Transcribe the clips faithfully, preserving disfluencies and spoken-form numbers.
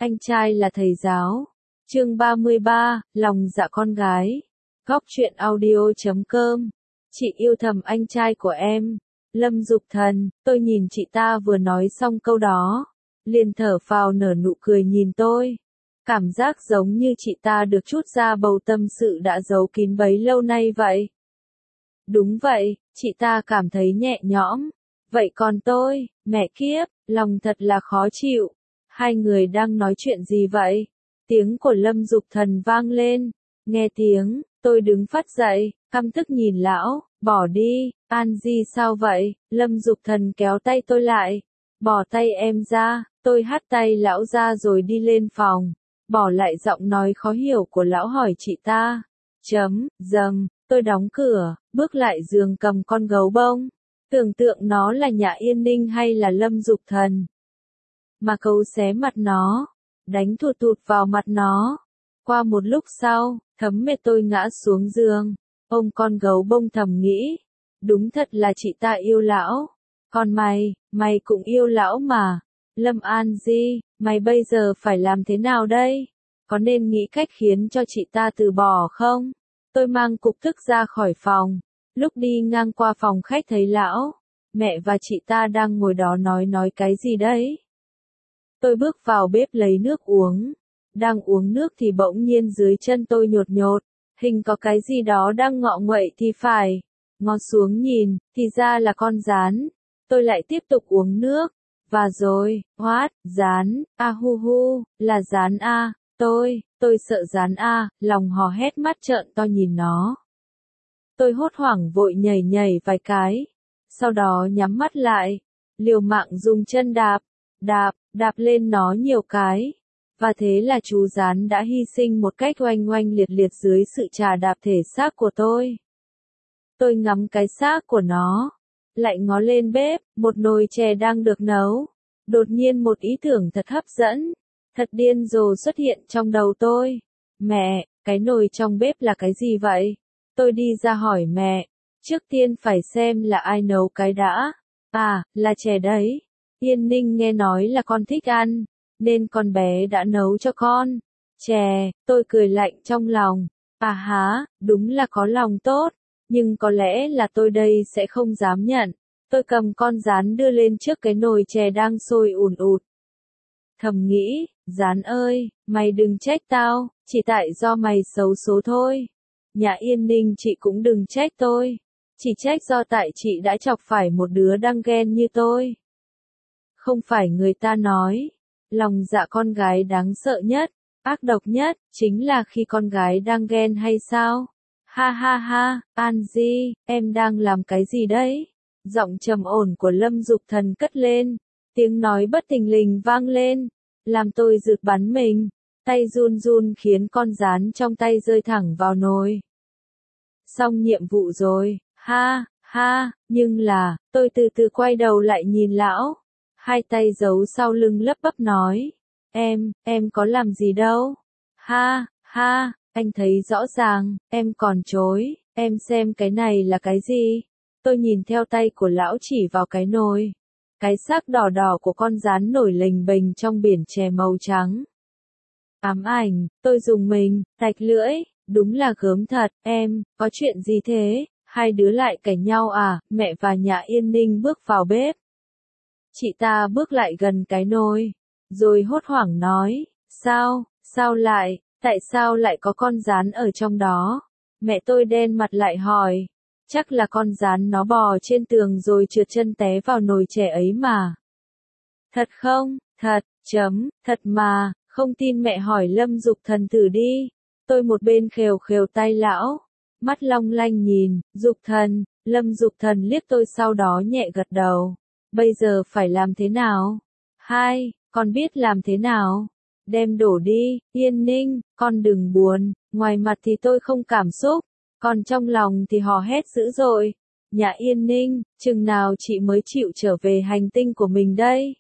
Anh trai là thầy giáo. Chương ba mươi ba, lòng dạ con gái. Góc truyện audio chấm com. Chị yêu thầm anh trai của em. Lâm Dục Thần, tôi nhìn chị ta vừa nói xong câu đó, liền thở phào nở nụ cười nhìn tôi. Cảm giác giống như chị ta được trút ra bầu tâm sự đã giấu kín bấy lâu nay vậy. Đúng vậy, chị ta cảm thấy nhẹ nhõm. Vậy còn tôi, mẹ kiếp, lòng thật là khó chịu. Hai người đang nói chuyện gì vậy? Tiếng của Lâm Dục Thần vang lên. Nghe tiếng, tôi đứng phắt dậy, căm tức nhìn lão, bỏ đi, An Di sao vậy? Lâm Dục Thần kéo tay tôi lại. Bỏ tay em ra, tôi hất tay lão ra rồi đi lên phòng. Bỏ lại giọng nói khó hiểu của lão hỏi chị ta. Chấm, dầm, tôi đóng cửa, bước lại giường cầm con gấu bông. Tưởng tượng nó là Nhã Yên Ninh hay là Lâm Dục Thần. Mà cấu xé mặt nó, đánh thụt thụt vào mặt nó. Qua một lúc sau, thấm mệt tôi ngã xuống giường, ôm con gấu bông thầm nghĩ. Đúng thật là chị ta yêu lão. Còn mày, mày cũng yêu lão mà. Lâm An Di, mày bây giờ phải làm thế nào đây? Có nên nghĩ cách khiến cho chị ta từ bỏ không? Tôi mang cục tức ra khỏi phòng. Lúc đi ngang qua phòng khách thấy lão, mẹ và chị ta đang ngồi đó nói nói cái gì đấy. Tôi bước vào bếp lấy nước uống. Đang uống nước thì bỗng nhiên dưới chân tôi nhột nhột. Hình có cái gì đó đang ngọ nguậy thì phải. Ngó xuống nhìn, thì ra là con gián. Tôi lại tiếp tục uống nước. Và rồi, what, gián, a hu hu, là gián a, tôi, tôi sợ gián a, lòng hò hét mắt trợn to nhìn nó. Tôi hốt hoảng vội nhảy nhảy vài cái. Sau đó nhắm mắt lại. Liều mạng dùng chân đạp, đạp, đạp lên nó nhiều cái. Và thế là chú gián đã hy sinh một cách oanh oanh liệt liệt dưới sự chà đạp thể xác của tôi. Tôi ngắm cái xác của nó. Lại ngó lên bếp, một nồi chè đang được nấu. Đột nhiên một ý tưởng thật hấp dẫn, thật điên rồ xuất hiện trong đầu tôi. Mẹ, cái nồi trong bếp là cái gì vậy? Tôi đi ra hỏi mẹ. Trước tiên phải xem là ai nấu cái đã. À, là chè đấy. Yên Ninh nghe nói là con thích ăn, nên con bé đã nấu cho con. Chè, tôi cười lạnh trong lòng. À há, đúng là có lòng tốt. Nhưng có lẽ là tôi đây sẽ không dám nhận. Tôi cầm con gián đưa lên trước cái nồi chè đang sôi ùn ụt. Thầm nghĩ, gián ơi, mày đừng trách tao, chỉ tại do mày xấu số thôi. Nhã Yên Ninh chị cũng đừng trách tôi. Chỉ trách do tại chị đã chọc phải một đứa đang ghen như tôi. Không phải người ta nói, lòng dạ con gái đáng sợ nhất, ác độc nhất, chính là khi con gái đang ghen hay sao? Ha ha ha, An Di, em đang làm cái gì đấy? Giọng trầm ổn của Lâm Dục Thần cất lên, tiếng nói bất thình lình vang lên, làm tôi giật bắn mình, tay run run khiến con gián trong tay rơi thẳng vào nồi. Xong nhiệm vụ rồi, ha, ha, nhưng là, tôi từ từ quay đầu lại nhìn lão, hai tay giấu sau lưng lấp bấp nói, em, em có làm gì đâu, ha, ha. Anh thấy rõ ràng, em còn chối, em xem cái này là cái gì? Tôi nhìn theo tay của lão chỉ vào cái nồi. Cái xác đỏ đỏ của con gián nổi lềnh bềnh trong biển chè màu trắng. Ám ảnh, tôi dùng mình, rạch lưỡi, đúng là gớm thật, em, có chuyện gì thế? Hai đứa lại cãi nhau à? Mẹ và Nhã Yên Ninh bước vào bếp. Chị ta bước lại gần cái nồi, rồi hốt hoảng nói, sao, sao lại? Tại sao lại có con gián ở trong đó? Mẹ tôi đen mặt lại hỏi. Chắc là con gián nó bò trên tường rồi trượt chân té vào nồi chè ấy mà. Thật không? Thật, chấm, thật mà, không tin mẹ hỏi Lâm Dục Thần thử đi. Tôi một bên khều khều tay lão, mắt long lanh nhìn, Dục Thần, Lâm Dục Thần liếc tôi sau đó nhẹ gật đầu. Bây giờ phải làm thế nào? Hai, con biết làm thế nào? Đem đổ đi, Yên Ninh, con đừng buồn, ngoài mặt thì tôi không cảm xúc, còn trong lòng thì hò hét dữ dội. Nhã Yên Ninh, chừng nào chị mới chịu trở về hành tinh của mình đây?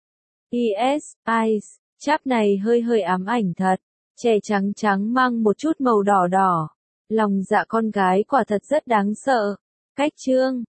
Yes, Ice, cháp này hơi hơi ám ảnh thật, chè trắng trắng mang một chút màu đỏ đỏ. Lòng dạ con gái quả thật rất đáng sợ. Cách chương